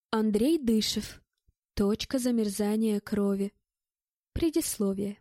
Андрей Дышев. Точка замерзания крови. Предисловие.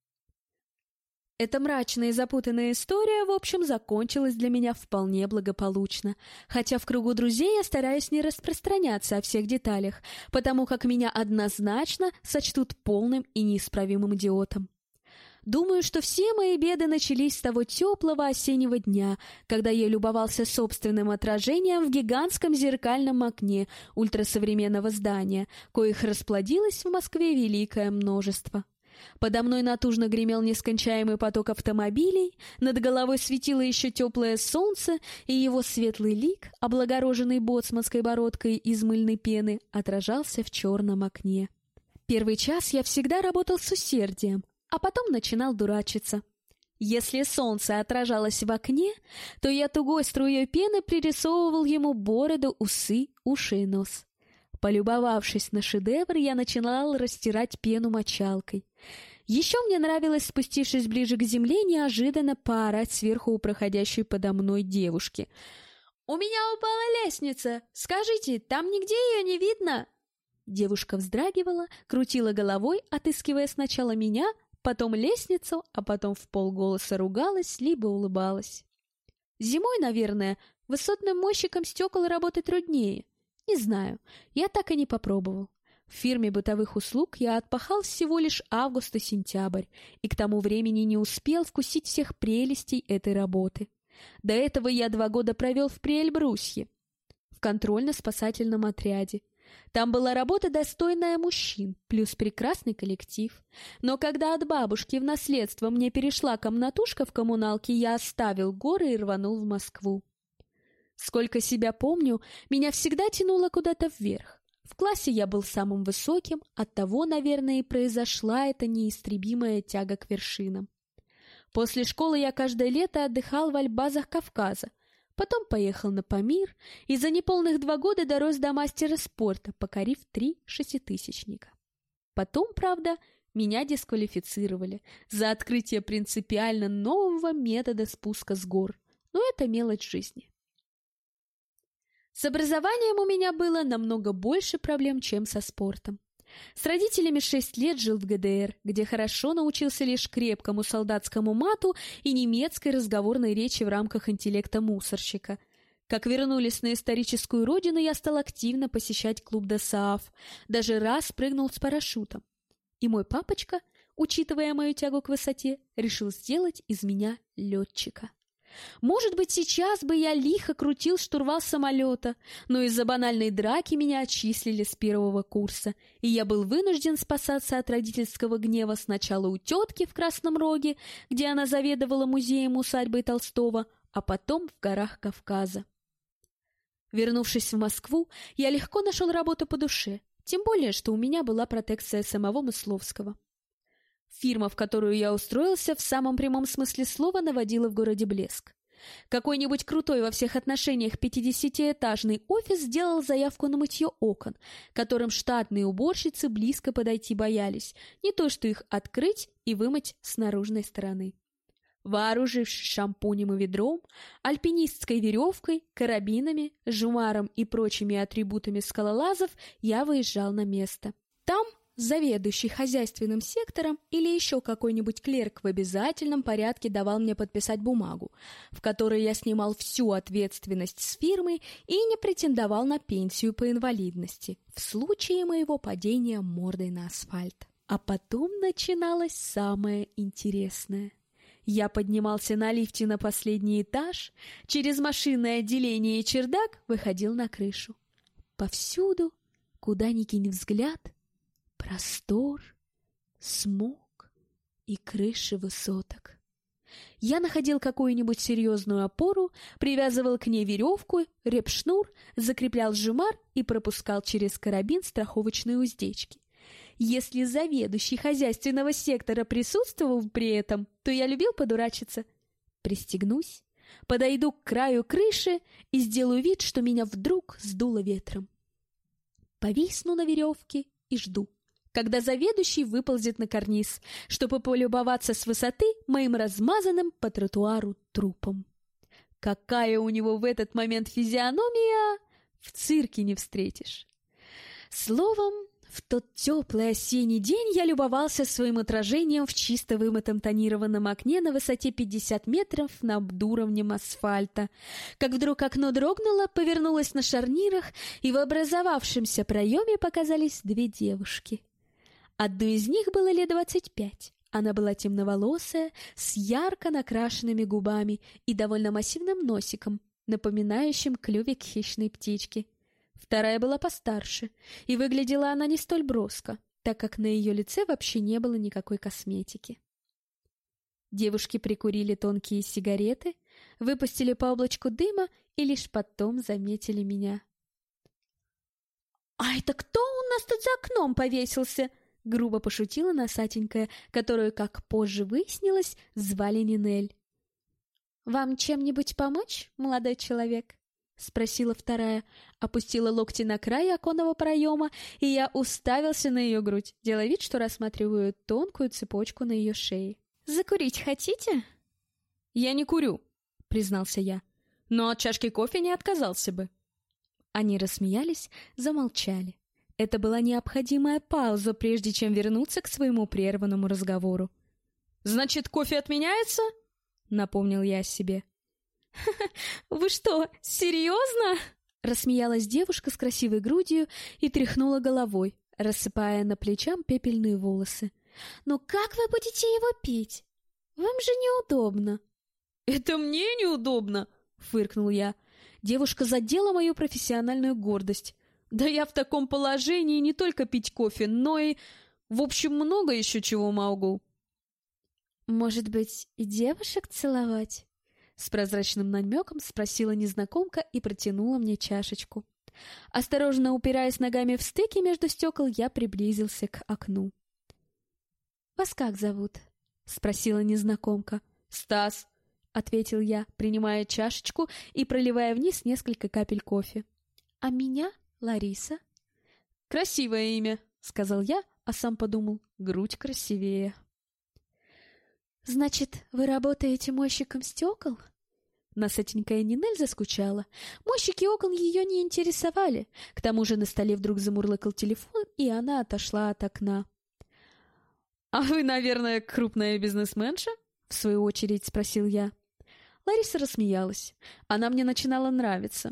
Эта мрачная и запутанная история, в общем, закончилась для меня вполне благополучно, хотя в кругу друзей я стараюсь не распространяться о всех деталях, потому как меня однозначно сочтут полным и неисправимым идиотом. Думаю, что все мои беды начались с того теплого осеннего дня, когда я любовался собственным отражением в гигантском зеркальном окне ультрасовременного здания, коих расплодилось в Москве великое множество. Подо мной натужно гремел нескончаемый поток автомобилей, над головой светило еще теплое солнце, и его светлый лик, облагороженный боцманской бородкой из мыльной пены, отражался в черном окне. Первый час я всегда работал с усердием, а потом начинал дурачиться. Если солнце отражалось в окне, то я тугой струей пены пририсовывал ему бороду, усы, уши и нос. Полюбовавшись на шедевр, я начинал растирать пену мочалкой. Еще мне нравилось, спустившись ближе к земле, неожиданно поорать сверху у проходящей подо мной девушки. «У меня упала лестница! Скажите, там нигде ее не видно?» Девушка вздрагивала, крутила головой, отыскивая сначала меня, потом лестницу, а потом вполголоса ругалась, либо улыбалась. Зимой, наверное, высотным мойщиком стекол работать труднее. Не знаю, я так и не попробовал. В фирме бытовых услуг я отпахал всего лишь август и сентябрь, и к тому времени не успел вкусить всех прелестей этой работы. До этого я 2 года провел в Приэльбрусье, в контрольно-спасательном отряде. Там была работа, достойная мужчин, плюс прекрасный коллектив. Но когда от бабушки в наследство мне перешла комнатушка в коммуналке, я оставил горы и рванул в Москву. Сколько себя помню, меня всегда тянуло куда-то вверх. В классе я был самым высоким, оттого, наверное, и произошла эта неистребимая тяга к вершинам. После школы я каждое лето отдыхал в альбазах Кавказа, потом поехал на Памир и за неполных 2 года дорос до мастера спорта, покорив 3 шеститысячника. Потом, правда, меня дисквалифицировали за открытие принципиально нового метода спуска с гор, но это мелочь жизни. С образованием у меня было намного больше проблем, чем со спортом. С родителями 6 лет жил в ГДР, где хорошо научился лишь крепкому солдатскому мату и немецкой разговорной речи в рамках интеллекта мусорщика. Как вернулись на историческую родину, я стал активно посещать клуб ДОСААФ, даже раз прыгнул с парашютом. И мой папочка, учитывая мою тягу к высоте, решил сделать из меня летчика. Может быть, сейчас бы я лихо крутил штурвал самолета, но из-за банальной драки меня отчислили с 1-го курса, и я был вынужден спасаться от родительского гнева сначала у тетки в Красном Роге, где она заведовала музеем усадьбы Толстого, а потом в горах Кавказа. Вернувшись в Москву, я легко нашел работу по душе, тем более, что у меня была протекция самого Мысловского. Фирма, в которую я устроился, в самом прямом смысле слова наводила в городе блеск. Какой-нибудь крутой во всех отношениях 50-этажный офис сделал заявку на мытье окон, которым штатные уборщицы близко подойти боялись, не то что их открыть и вымыть с наружной стороны. Вооружившись шампунем и ведром, альпинистской веревкой, карабинами, жумаром и прочими атрибутами скалолазов, я выезжал на место. Там заведующий хозяйственным сектором или еще какой-нибудь клерк в обязательном порядке давал мне подписать бумагу, в которой я снимал всю ответственность с фирмы и не претендовал на пенсию по инвалидности в случае моего падения мордой на асфальт. А потом начиналось самое интересное. Я поднимался на лифте на последний этаж, через машинное отделение и чердак выходил на крышу. Повсюду, куда ни кинь взгляд, простор, смог и крыши высоток. Я находил какую-нибудь серьезную опору, привязывал к ней веревку, репшнур, закреплял жумар и пропускал через карабин страховочные уздечки. Если заведующий хозяйственного сектора присутствовал при этом, то я любил подурачиться. Пристегнусь, подойду к краю крыши и сделаю вид, что меня вдруг сдуло ветром. Повисну на веревке и жду, когда заведующий выползет на карниз, чтобы полюбоваться с высоты моим размазанным по тротуару трупом. Какая у него в этот момент физиономия, в цирке не встретишь. Словом, в тот теплый осенний день я любовался своим отражением в чисто вымытом тонированном окне на высоте 50 метров над уровнем асфальта. Как вдруг окно дрогнуло, повернулось на шарнирах, и в образовавшемся проеме показались две девушки. Одной из них было лет 25. Она была темноволосая, с ярко накрашенными губами и довольно массивным носиком, напоминающим клювик хищной птички. Вторая была постарше, и выглядела она не столь броско, так как на ее лице вообще не было никакой косметики. Девушки прикурили тонкие сигареты, выпустили по облачку дыма и лишь потом заметили меня. «А это кто у нас тут за окном повесился?» — грубо пошутила носатенькая, которую, как позже выяснилось, звали Нинель. «Вам чем-нибудь помочь, молодой человек?» — спросила вторая, опустила локти на край оконного проема, и я уставился на ее грудь, делая вид, что рассматриваю тонкую цепочку на ее шее. «Закурить хотите?» «Я не курю», — признался я, — «но от чашки кофе не отказался бы». Они рассмеялись, замолчали. Это была необходимая пауза, прежде чем вернуться к своему прерванному разговору. «Значит, кофе отменяется?» — напомнил я себе. «Вы что, серьезно?» — рассмеялась девушка с красивой грудью и тряхнула головой, рассыпая на плечам пепельные волосы. «Но как вы будете его пить? Вам же неудобно». «Это мне неудобно!» — фыркнул я. Девушка задела мою профессиональную гордость. «Да я в таком положении не только пить кофе, но и... В общем, много еще чего могу». «Может быть, и девушек целовать?» С прозрачным намеком спросила незнакомка и протянула мне чашечку. Осторожно упираясь ногами в стыки между стекол, я приблизился к окну. «Вас как зовут?» — спросила незнакомка. «Стас», — ответил я, принимая чашечку и проливая вниз несколько капель кофе. «А меня Лариса». «Красивое имя», — сказал я, а сам подумал, грудь красивее. «Значит, вы работаете мойщиком стекол?» Носатенькая Нинель заскучала. Мойщики окон ее не интересовали. К тому же на столе вдруг замурлыкал телефон, и она отошла от окна. «А вы, наверное, крупная бизнесменша?» — в свою очередь спросил я. Лариса рассмеялась. Она мне начинала нравиться.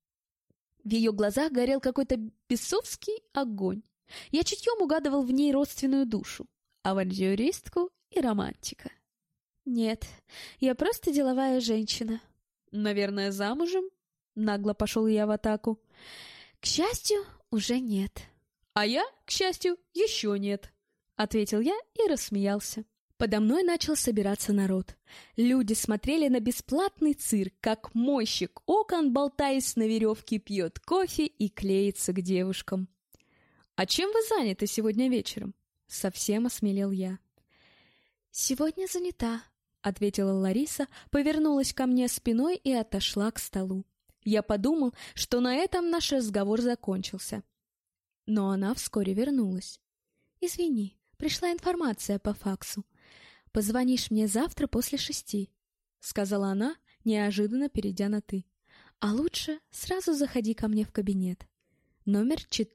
В ее глазах горел какой-то бесовский огонь. Я чутьем угадывал в ней родственную душу, авантюристку и романтика. «Нет, я просто деловая женщина». «Наверное, замужем?» Нагло пошел я в атаку. «К счастью, уже нет». «А я, к счастью, еще нет», — ответил я и рассмеялся. Подо мной начал собираться народ. Люди смотрели на бесплатный цирк, как мойщик окон, болтаясь на веревке, пьет кофе и клеится к девушкам. «А чем вы заняты сегодня вечером?» — совсем осмелел я. «Сегодня занята», — ответила Лариса, повернулась ко мне спиной и отошла к столу. Я подумал, что на этом наш разговор закончился. Но она вскоре вернулась. «Извини, пришла информация по факсу. Позвонишь мне завтра после 6, — сказала она, неожиданно перейдя на «ты». А лучше сразу заходи ко мне в кабинет. Номер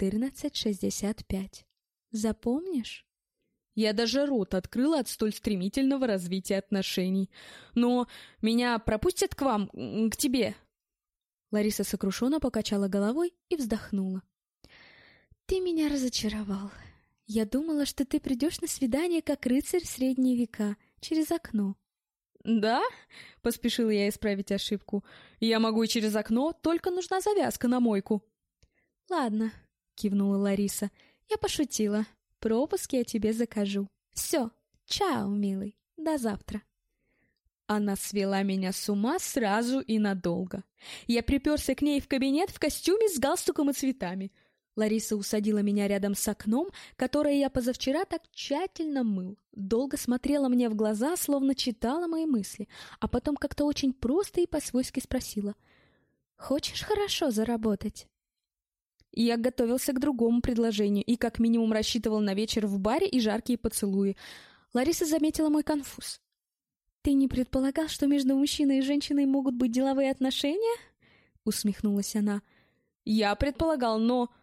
1465. Запомнишь?» Я даже рот открыла от столь стремительного развития отношений. «Но меня пропустят к вам, к тебе?» Лариса сокрушенно покачала головой и вздохнула. «Ты меня разочаровал. Я думала, что ты придешь на свидание как рыцарь в средние века, через окно». «Да?» — поспешила я исправить ошибку. «Я могу и через окно, только нужна завязка на мойку». «Ладно», — кивнула Лариса, — «я пошутила. Пропуск я тебе закажу. Все, чао, милый, до завтра». Она свела меня с ума сразу и надолго. Я приперся к ней в кабинет в костюме с галстуком и цветами. Лариса усадила меня рядом с окном, которое я позавчера так тщательно мыл. Долго смотрела мне в глаза, словно читала мои мысли, а потом как-то очень просто и по-свойски спросила: «Хочешь хорошо заработать?» Я готовился к другому предложению и как минимум рассчитывал на вечер в баре и жаркие поцелуи. Лариса заметила мой конфуз. «Ты не предполагал, что между мужчиной и женщиной могут быть деловые отношения?» — усмехнулась она. «Я предполагал, но...»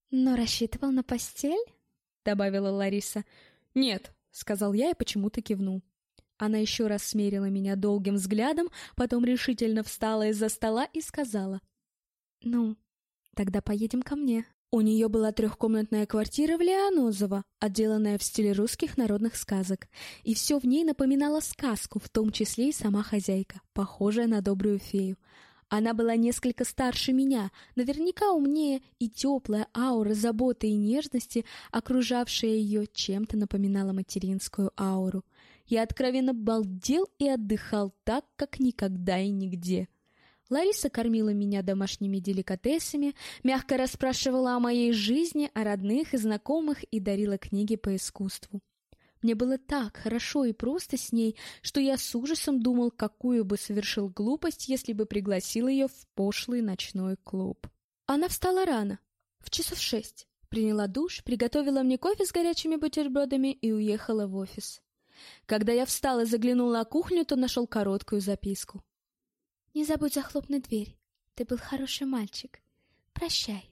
Но рассчитывал на постель? Добавила Лариса. Нет, сказал я и почему-то кивнул. Она еще раз смерила меня долгим взглядом, потом решительно встала из-за стола и сказала: «Ну, тогда поедем ко мне». У нее была трехкомнатная квартира в Лианозово, отделанная в стиле русских народных сказок, и все в ней напоминало сказку, в том числе и сама хозяйка, похожая на добрую фею. Она была несколько старше меня, наверняка умнее, и теплая аура заботы и нежности, окружавшая ее, чем-то напоминала материнскую ауру. Я откровенно балдел и отдыхал так, как никогда и нигде. Лариса кормила меня домашними деликатесами, мягко расспрашивала о моей жизни, о родных и знакомых и дарила книги по искусству. Мне было так хорошо и просто с ней, что я с ужасом думал, какую бы совершил глупость, если бы пригласил ее в пошлый ночной клуб. Она встала рано, в 6 часов, приняла душ, приготовила мне кофе с горячими бутербродами и уехала в офис. Когда я встал и заглянул на кухню, то нашел короткую записку. «Не забудь захлопнуть дверь. Ты был хороший мальчик. Прощай».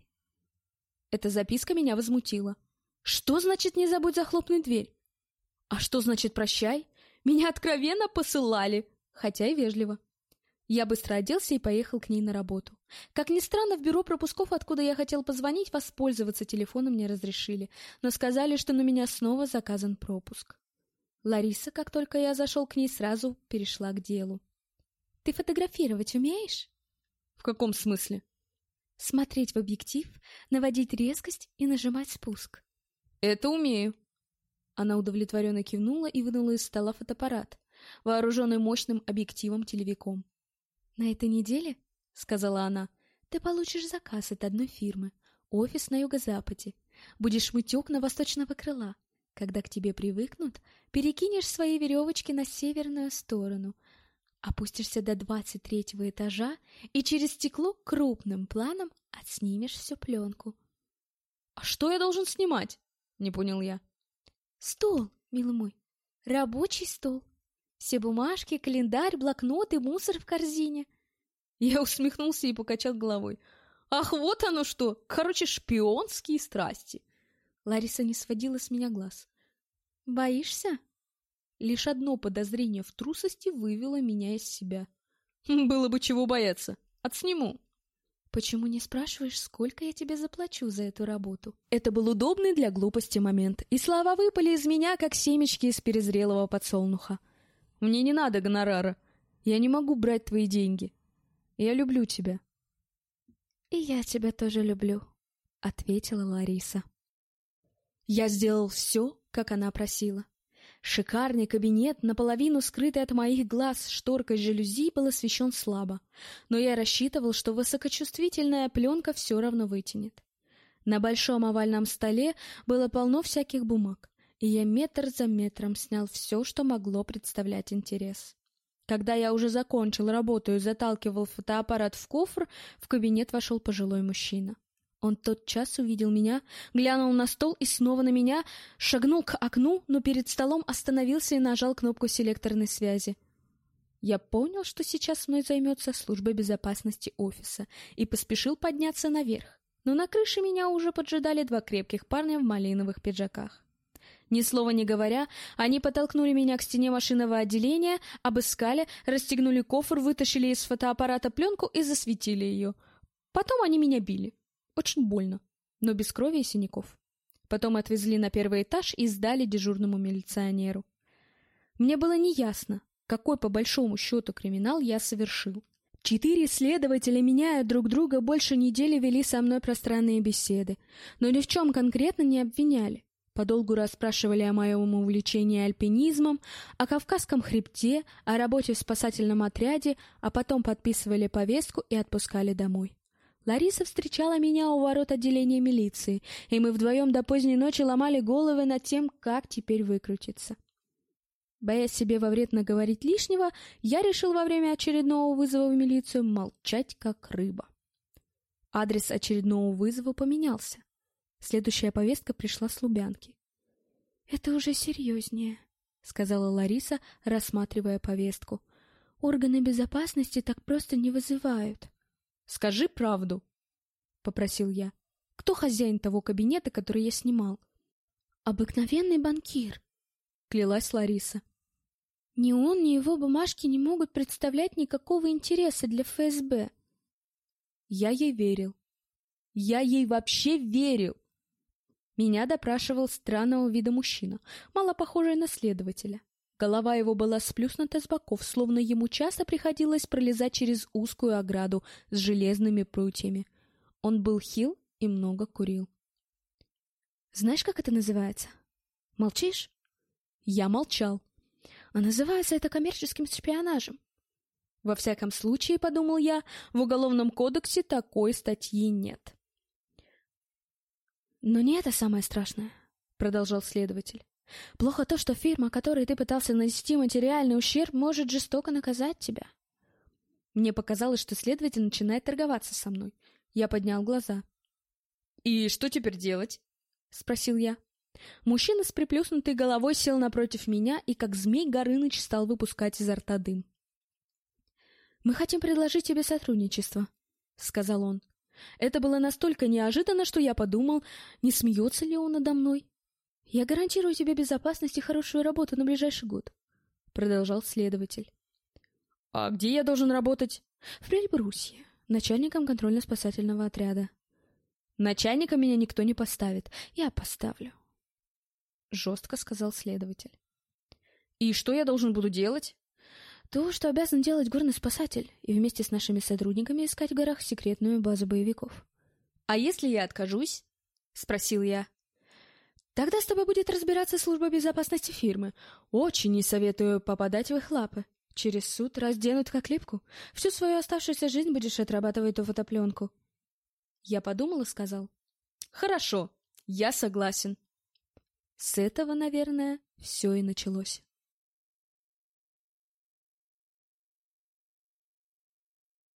Эта записка меня возмутила. Что значит «не забудь захлопнуть дверь»? А что значит «прощай»? Меня откровенно посылали, хотя и вежливо. Я быстро оделся и поехал к ней на работу. Как ни странно, в бюро пропусков, откуда я хотел позвонить, воспользоваться телефоном не разрешили, но сказали, что на меня снова заказан пропуск. Лариса, как только я зашел к ней, сразу перешла к делу. «Ты фотографировать умеешь?» «В каком смысле?» «Смотреть в объектив, наводить резкость и нажимать спуск». «Это умею». Она удовлетворенно кивнула и вынула из стола фотоаппарат, вооруженный мощным объективом-телевиком. «На этой неделе, — сказала она, — ты получишь заказ от одной фирмы, офис на юго-западе. Будешь мыть окна восточного крыла. Когда к тебе привыкнут, перекинешь свои веревочки на северную сторону, опустишься до 23-го этажа и через стекло крупным планом отснимешь всю пленку». «А что я должен снимать?» — не понял я. «Стол, милый мой, рабочий стол. Все бумажки, календарь, блокноты, мусор в корзине». Я усмехнулся и покачал головой. «Ах, вот оно что! Короче, шпионские страсти!» Лариса не сводила с меня глаз. «Боишься?» Лишь одно подозрение в трусости вывело меня из себя. «Было бы чего бояться. Отсниму». «Почему не спрашиваешь, сколько я тебе заплачу за эту работу?» Это был удобный для глупости момент, и слова выпали из меня, как семечки из перезрелого подсолнуха. «Мне не надо гонорара. Я не могу брать твои деньги. Я люблю тебя». «И я тебя тоже люблю», — ответила Лариса. Я сделал все, как она просила. Шикарный кабинет, наполовину скрытый от моих глаз шторкой жалюзи, был освещен слабо, но я рассчитывал, что высокочувствительная пленка все равно вытянет. На большом овальном столе было полно всяких бумаг, и я метр за метром снял все, что могло представлять интерес. Когда я уже закончил работу и заталкивал фотоаппарат в кофр, в кабинет вошел пожилой мужчина. Он тотчас увидел меня, глянул на стол и снова на меня, шагнул к окну, но перед столом остановился и нажал кнопку селекторной связи. Я понял, что сейчас мной займется служба безопасности офиса, и поспешил подняться наверх, но на крыше меня уже поджидали два крепких парня в малиновых пиджаках. Ни слова не говоря, они подтолкнули меня к стене машинного отделения, обыскали, расстегнули кофр, вытащили из фотоаппарата пленку и засветили ее. Потом они меня били. Очень больно, но без крови и синяков. Потом отвезли на первый этаж и сдали дежурному милиционеру. Мне было неясно, какой по большому счету криминал я совершил. 4 следователя, меняя друг друга, больше недели вели со мной пространные беседы, но ни в чем конкретно не обвиняли. Подолгу расспрашивали о моем увлечении альпинизмом, о Кавказском хребте, о работе в спасательном отряде, а потом подписывали повестку и отпускали домой. Лариса встречала меня у ворот отделения милиции, и мы вдвоем до поздней ночи ломали головы над тем, как теперь выкрутиться. Боясь себе во вред наговорить лишнего, я решил во время очередного вызова в милицию молчать, как рыба. Адрес очередного вызова поменялся. Следующая повестка пришла с Лубянки. «Это уже серьезнее», — сказала Лариса, рассматривая повестку. «Органы безопасности так просто не вызывают». «Скажи правду», — попросил я. Кто хозяин того кабинета, который я снимал? Обыкновенный банкир, клялась Лариса. Ни он, ни его бумажки не могут представлять никакого интереса для ФСБ. Я ей верил. Я ей вообще верил. Меня допрашивал странного вида мужчина, мало похожий на следователя. Голова его была сплюснута с боков, словно ему часто приходилось пролезать через узкую ограду с железными прутьями. Он был хил и много курил. Знаешь, как это называется? Молчишь? Я молчал. А называется это коммерческим шпионажем. Во всяком случае, подумал я, в Уголовном кодексе такой статьи нет. Но не это самое страшное, продолжал следователь. Плохо то, что фирма, которой ты пытался нанести материальный ущерб, может жестоко наказать тебя. Мне показалось, что следователь начинает торговаться со мной. Я поднял глаза. «И что теперь делать?» — спросил я. Мужчина с приплюснутой головой сел напротив меня и, как змей Горыныч, стал выпускать изо рта дым. «Мы хотим предложить тебе сотрудничество», — сказал он. Это было настолько неожиданно, что я подумал, не смеется ли он надо мной. «Я гарантирую тебе безопасность и хорошую работу на ближайший год», — продолжал следователь. «А где я должен работать?» «В Прельбрусье, начальником контрольно-спасательного отряда». «Начальника меня никто не поставит. Я поставлю», — жестко сказал следователь. «И что я должен буду делать?» «То, что обязан делать горный спасатель, и вместе с нашими сотрудниками искать в горах секретную базу боевиков». «А если я откажусь?» — спросил я. «Тогда с тобой будет разбираться служба безопасности фирмы. Очень не советую попадать в их лапы. Через суд разденут как липку. Всю свою оставшуюся жизнь будешь отрабатывать ту фотопленку». Я подумал и сказал: «Хорошо, я согласен». С этого, наверное, все и началось.